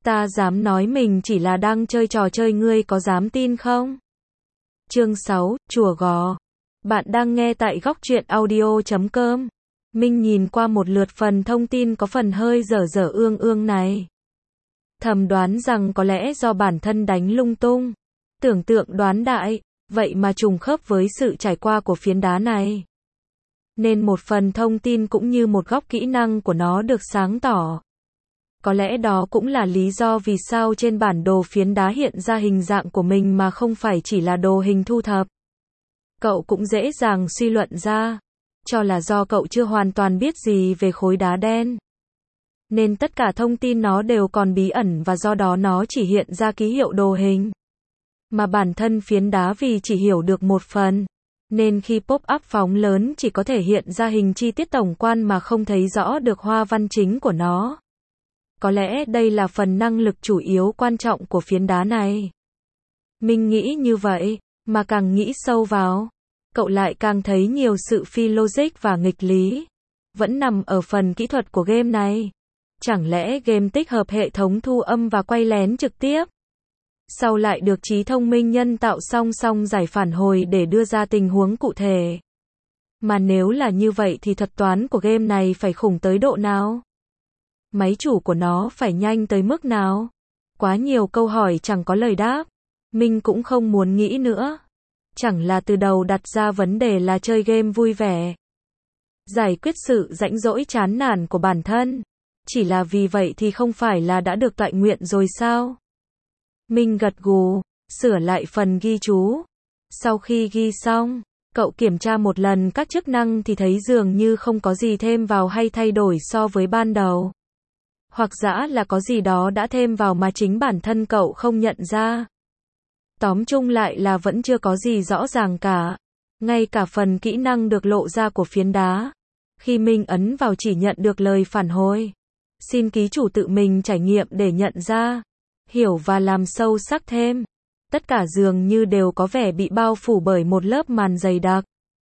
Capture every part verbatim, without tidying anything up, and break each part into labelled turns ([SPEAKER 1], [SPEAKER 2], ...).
[SPEAKER 1] Ta dám nói mình chỉ là đang chơi trò chơi, ngươi có dám tin không? Chương sáu, Chùa Gò. Bạn đang nghe tại góc truyện audio chấm com. Minh nhìn qua một lượt phần thông tin có phần hơi dở dở ương ương này. Thầm đoán rằng có lẽ do bản thân đánh lung tung. Tưởng tượng đoán đại, vậy mà trùng khớp với sự trải qua của phiến đá này. Nên một phần thông tin cũng như một góc kỹ năng của nó được sáng tỏ. Có lẽ đó cũng là lý do vì sao trên bản đồ phiến đá hiện ra hình dạng của mình mà không phải chỉ là đồ hình thu thập. Cậu cũng dễ dàng suy luận ra, cho là do cậu chưa hoàn toàn biết gì về khối đá đen. Nên tất cả thông tin nó đều còn bí ẩn và do đó nó chỉ hiện ra ký hiệu đồ hình. Mà bản thân phiến đá vì chỉ hiểu được một phần, nên khi pop-up phóng lớn chỉ có thể hiện ra hình chi tiết tổng quan mà không thấy rõ được hoa văn chính của nó. Có lẽ đây là phần năng lực chủ yếu quan trọng của phiến đá này. Mình nghĩ như vậy, mà càng nghĩ sâu vào, cậu lại càng thấy nhiều sự phi logic và nghịch lý. Vẫn nằm ở phần kỹ thuật của game này. Chẳng lẽ game tích hợp hệ thống thu âm và quay lén trực tiếp? Sau lại được trí thông minh nhân tạo song song giải phản hồi để đưa ra tình huống cụ thể. Mà nếu là như vậy thì thuật toán của game này phải khủng tới độ nào? Máy chủ của nó phải nhanh tới mức nào? Quá nhiều câu hỏi chẳng có lời đáp. Mình cũng không muốn nghĩ nữa. Chẳng là từ đầu đặt ra vấn đề là chơi game vui vẻ. Giải quyết sự rãnh rỗi chán nản của bản thân. Chỉ là vì vậy thì không phải là đã được toại nguyện rồi sao? Mình gật gù, sửa lại phần ghi chú. Sau khi ghi xong, cậu kiểm tra một lần các chức năng thì thấy dường như không có gì thêm vào hay thay đổi so với ban đầu. Hoặc giả là có gì đó đã thêm vào mà chính bản thân cậu không nhận ra. Tóm chung lại là vẫn chưa có gì rõ ràng cả. Ngay cả phần kỹ năng được lộ ra của phiến đá. Khi mình ấn vào chỉ nhận được lời phản hồi. Xin ký chủ tự mình trải nghiệm để nhận ra, hiểu và làm sâu sắc thêm. Tất cả dường như đều có vẻ bị bao phủ bởi một lớp màn dày đặc.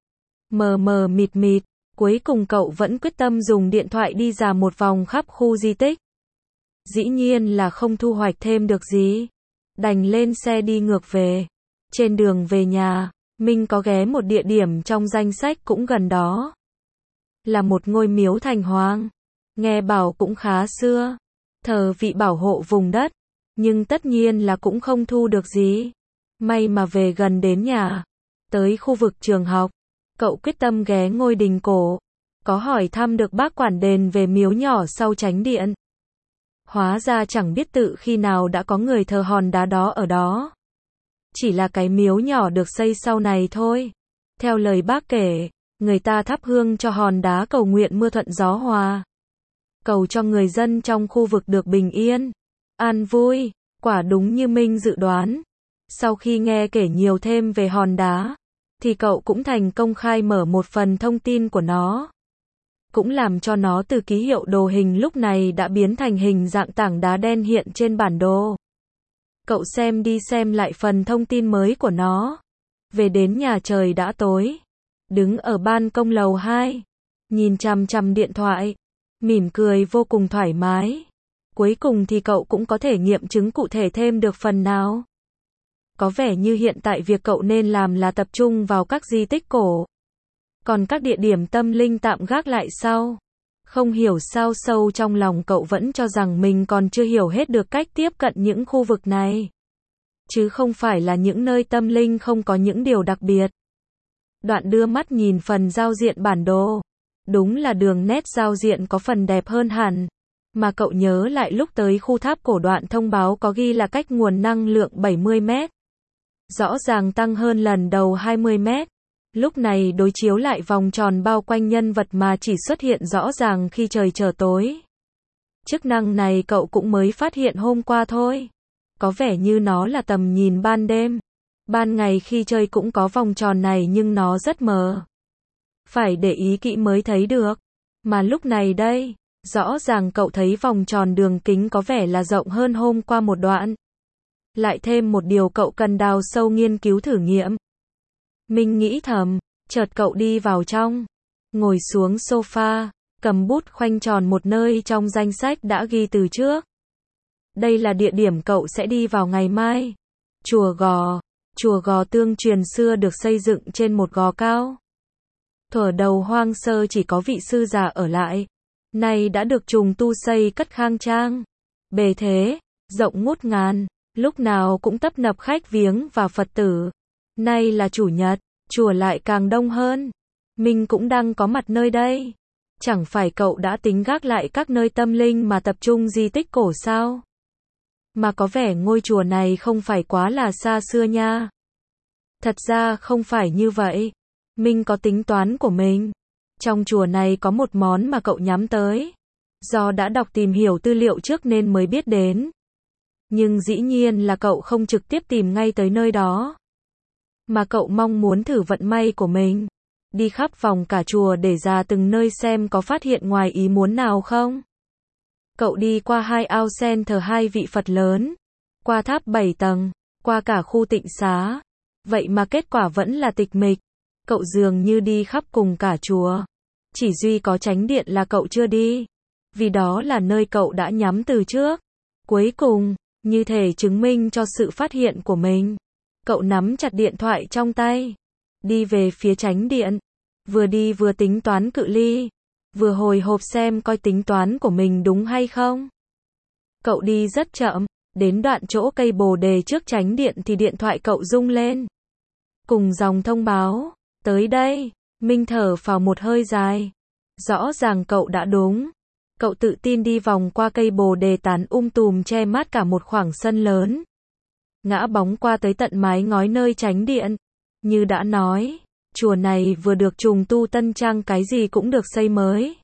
[SPEAKER 1] Mờ mờ mịt mịt, cuối cùng cậu vẫn quyết tâm dùng điện thoại đi dạo một vòng khắp khu di tích. Dĩ nhiên là không thu hoạch thêm được gì. Đành lên xe đi ngược về. Trên đường về nhà, mình có ghé một địa điểm trong danh sách cũng gần đó. Là một ngôi miếu thành hoàng. Nghe bảo cũng khá xưa. Thờ vị bảo hộ vùng đất. Nhưng tất nhiên là cũng không thu được gì. May mà về gần đến nhà. Tới khu vực trường học. Cậu quyết tâm ghé ngôi đình cổ. Có hỏi thăm được bác quản đền về miếu nhỏ sau chánh điện. Hóa ra chẳng biết tự khi nào đã có người thờ hòn đá đó ở đó. Chỉ là cái miếu nhỏ được xây sau này thôi. Theo lời bác kể, người ta thắp hương cho hòn đá cầu nguyện mưa thuận gió hòa. Cầu cho người dân trong khu vực được bình yên, an vui, quả đúng như Minh dự đoán. Sau khi nghe kể nhiều thêm về hòn đá, thì cậu cũng thành công khai mở một phần thông tin của nó. Cũng làm cho nó từ ký hiệu đồ hình lúc này đã biến thành hình dạng tảng đá đen hiện trên bản đồ. Cậu xem đi xem lại phần thông tin mới của nó. Về đến nhà trời đã tối. Đứng ở ban công lầu hai. Nhìn chằm chằm điện thoại. Mỉm cười vô cùng thoải mái. Cuối cùng thì cậu cũng có thể nghiệm chứng cụ thể thêm được phần nào. Có vẻ như hiện tại việc cậu nên làm là tập trung vào các di tích cổ. Còn các địa điểm tâm linh tạm gác lại sau. Không hiểu sao sâu trong lòng cậu vẫn cho rằng mình còn chưa hiểu hết được cách tiếp cận những khu vực này. Chứ không phải là những nơi tâm linh không có những điều đặc biệt. Đoạn đưa mắt nhìn phần giao diện bản đồ. Đúng là đường nét giao diện có phần đẹp hơn hẳn. Mà cậu nhớ lại lúc tới khu tháp cổ đoạn thông báo có ghi là cách nguồn năng lượng bảy mươi mét. Rõ ràng tăng hơn lần đầu hai mươi mét. Lúc này đối chiếu lại vòng tròn bao quanh nhân vật mà chỉ xuất hiện rõ ràng khi trời trở tối. Chức năng này cậu cũng mới phát hiện hôm qua thôi. Có vẻ như nó là tầm nhìn ban đêm. Ban ngày khi chơi cũng có vòng tròn này nhưng nó rất mờ. Phải để ý kỹ mới thấy được. Mà lúc này đây, rõ ràng cậu thấy vòng tròn đường kính có vẻ là rộng hơn hôm qua một đoạn. Lại thêm một điều cậu cần đào sâu nghiên cứu thử nghiệm. Mình nghĩ thầm, chợt cậu đi vào trong, ngồi xuống sofa, cầm bút khoanh tròn một nơi trong danh sách đã ghi từ trước. Đây là địa điểm cậu sẽ đi vào ngày mai. Chùa Gò. Chùa Gò Tương truyền xưa được xây dựng trên một gò cao. Thuở đầu hoang sơ chỉ có vị sư già ở lại. Nay đã được trùng tu xây cất khang trang. Bề thế, rộng ngút ngàn, lúc nào cũng tấp nập khách viếng và Phật tử. Nay là chủ nhật, chùa lại càng đông hơn. Mình cũng đang có mặt nơi đây. Chẳng phải cậu đã tính gác lại các nơi tâm linh mà tập trung di tích cổ sao? Mà có vẻ ngôi chùa này không phải quá là xa xưa nha. Thật ra không phải như vậy. Mình có tính toán của mình. Trong chùa này có một món mà cậu nhắm tới. Do đã đọc tìm hiểu tư liệu trước nên mới biết đến. Nhưng dĩ nhiên là cậu không trực tiếp tìm ngay tới nơi đó. Mà cậu mong muốn thử vận may của mình. Đi khắp vòng cả chùa để ra từng nơi xem có phát hiện ngoài ý muốn nào không. Cậu đi qua hai ao sen thờ hai vị Phật lớn. Qua tháp bảy tầng. Qua cả khu tịnh xá. Vậy mà kết quả vẫn là tịch mịch. Cậu dường như đi khắp cùng cả chùa. Chỉ duy có chánh điện là cậu chưa đi. Vì đó là nơi cậu đã nhắm từ trước. Cuối cùng, như thể chứng minh cho sự phát hiện của mình. Cậu nắm chặt điện thoại trong tay. Đi về phía chánh điện. Vừa đi vừa tính toán cự ly. Vừa hồi hộp xem coi tính toán của mình đúng hay không. Cậu đi rất chậm. Đến đoạn chỗ cây bồ đề trước chánh điện thì điện thoại cậu rung lên. Cùng dòng thông báo. Tới đây. Minh thở phào một hơi dài. Rõ ràng cậu đã đúng. Cậu tự tin đi vòng qua cây bồ đề tán um tùm che mát cả một khoảng sân lớn. Ngã bóng qua tới tận mái ngói nơi chánh điện. Như đã nói, chùa này vừa được trùng tu tân trang, cái gì cũng được xây mới.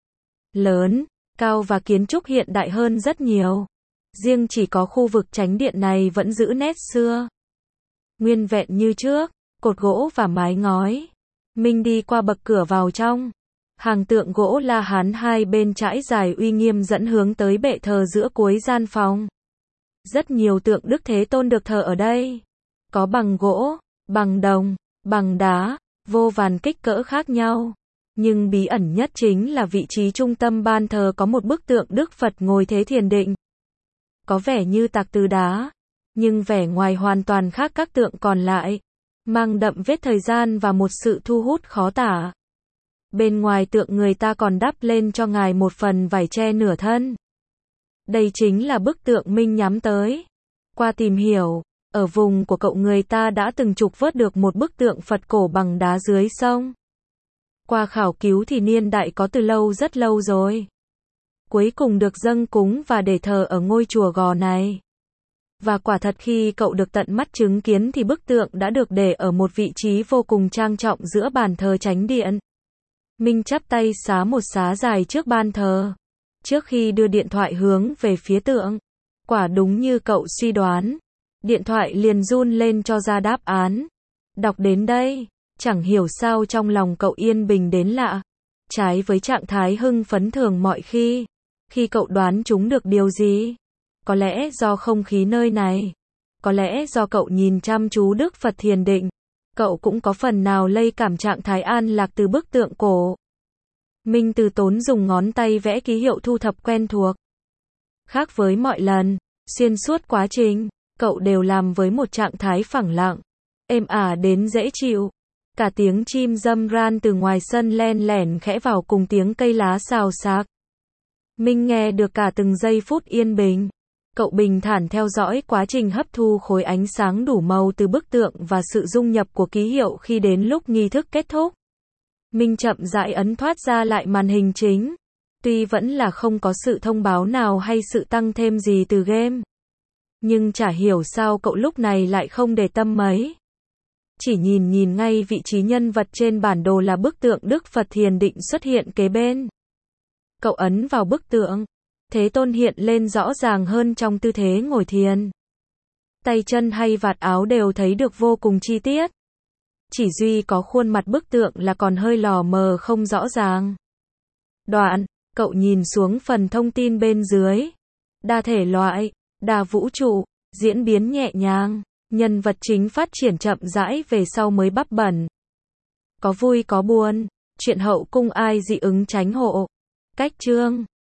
[SPEAKER 1] Lớn, cao và kiến trúc hiện đại hơn rất nhiều. Riêng chỉ có khu vực chánh điện này vẫn giữ nét xưa. Nguyên vẹn như trước, cột gỗ và mái ngói. Minh đi qua bậc cửa vào trong. Hàng tượng gỗ La Hán hai bên trải dài uy nghiêm dẫn hướng tới bệ thờ giữa cuối gian phòng. Rất nhiều tượng Đức Thế Tôn được thờ ở đây. Có bằng gỗ, bằng đồng, bằng đá, vô vàn kích cỡ khác nhau. Nhưng bí ẩn nhất chính là vị trí trung tâm ban thờ có một bức tượng Đức Phật ngồi thế thiền định. Có vẻ như tạc từ đá, nhưng vẻ ngoài hoàn toàn khác các tượng còn lại. Mang đậm vết thời gian và một sự thu hút khó tả. Bên ngoài tượng người ta còn đắp lên cho ngài một phần vải che nửa thân. Đây chính là bức tượng Minh nhắm tới. Qua tìm hiểu, ở vùng của cậu người ta đã từng trục vớt được một bức tượng Phật cổ bằng đá dưới sông. Qua khảo cứu thì niên đại có từ lâu rất lâu rồi. Cuối cùng được dâng cúng và để thờ ở ngôi chùa Gò này. Và quả thật khi cậu được tận mắt chứng kiến thì bức tượng đã được để ở một vị trí vô cùng trang trọng giữa bàn thờ chánh điện. Minh chắp tay xá một xá dài trước ban thờ. Trước khi đưa điện thoại hướng về phía tượng, quả đúng như cậu suy đoán. Điện thoại liền run lên cho ra đáp án. Đọc đến đây, chẳng hiểu sao trong lòng cậu yên bình đến lạ. Trái với trạng thái hưng phấn thường mọi khi. Khi cậu đoán chúng được điều gì? Có lẽ do không khí nơi này. Có lẽ do cậu nhìn chăm chú Đức Phật thiền định. Cậu cũng có phần nào lây cảm trạng thái an lạc từ bức tượng cổ. Minh từ tốn dùng ngón tay vẽ ký hiệu thu thập quen thuộc. Khác với mọi lần, xuyên suốt quá trình, cậu đều làm với một trạng thái phẳng lặng, êm ả đến dễ chịu. Cả tiếng chim râm ran từ ngoài sân len lẻn khẽ vào cùng tiếng cây lá xào xạc. Minh nghe được cả từng giây phút yên bình. Cậu bình thản theo dõi quá trình hấp thu khối ánh sáng đủ màu từ bức tượng và sự dung nhập của ký hiệu khi đến lúc nghi thức kết thúc. Minh chậm rãi ấn thoát ra lại màn hình chính. Tuy vẫn là không có sự thông báo nào hay sự tăng thêm gì từ game. Nhưng chả hiểu sao cậu lúc này lại không để tâm mấy. Chỉ nhìn nhìn ngay vị trí nhân vật trên bản đồ là bức tượng Đức Phật thiền định xuất hiện kế bên. Cậu ấn vào bức tượng. Thế Tôn hiện lên rõ ràng hơn trong tư thế ngồi thiền. Tay chân hay vạt áo đều thấy được vô cùng chi tiết. Chỉ duy có khuôn mặt bức tượng là còn hơi lò mờ không rõ ràng. Đoạn, cậu nhìn xuống phần thông tin bên dưới. Đa thể loại, đa vũ trụ, diễn biến nhẹ nhàng, nhân vật chính phát triển chậm rãi về sau mới bắp bẩn. Có vui có buồn, chuyện hậu cung ai dị ứng tránh hộ. Cách chương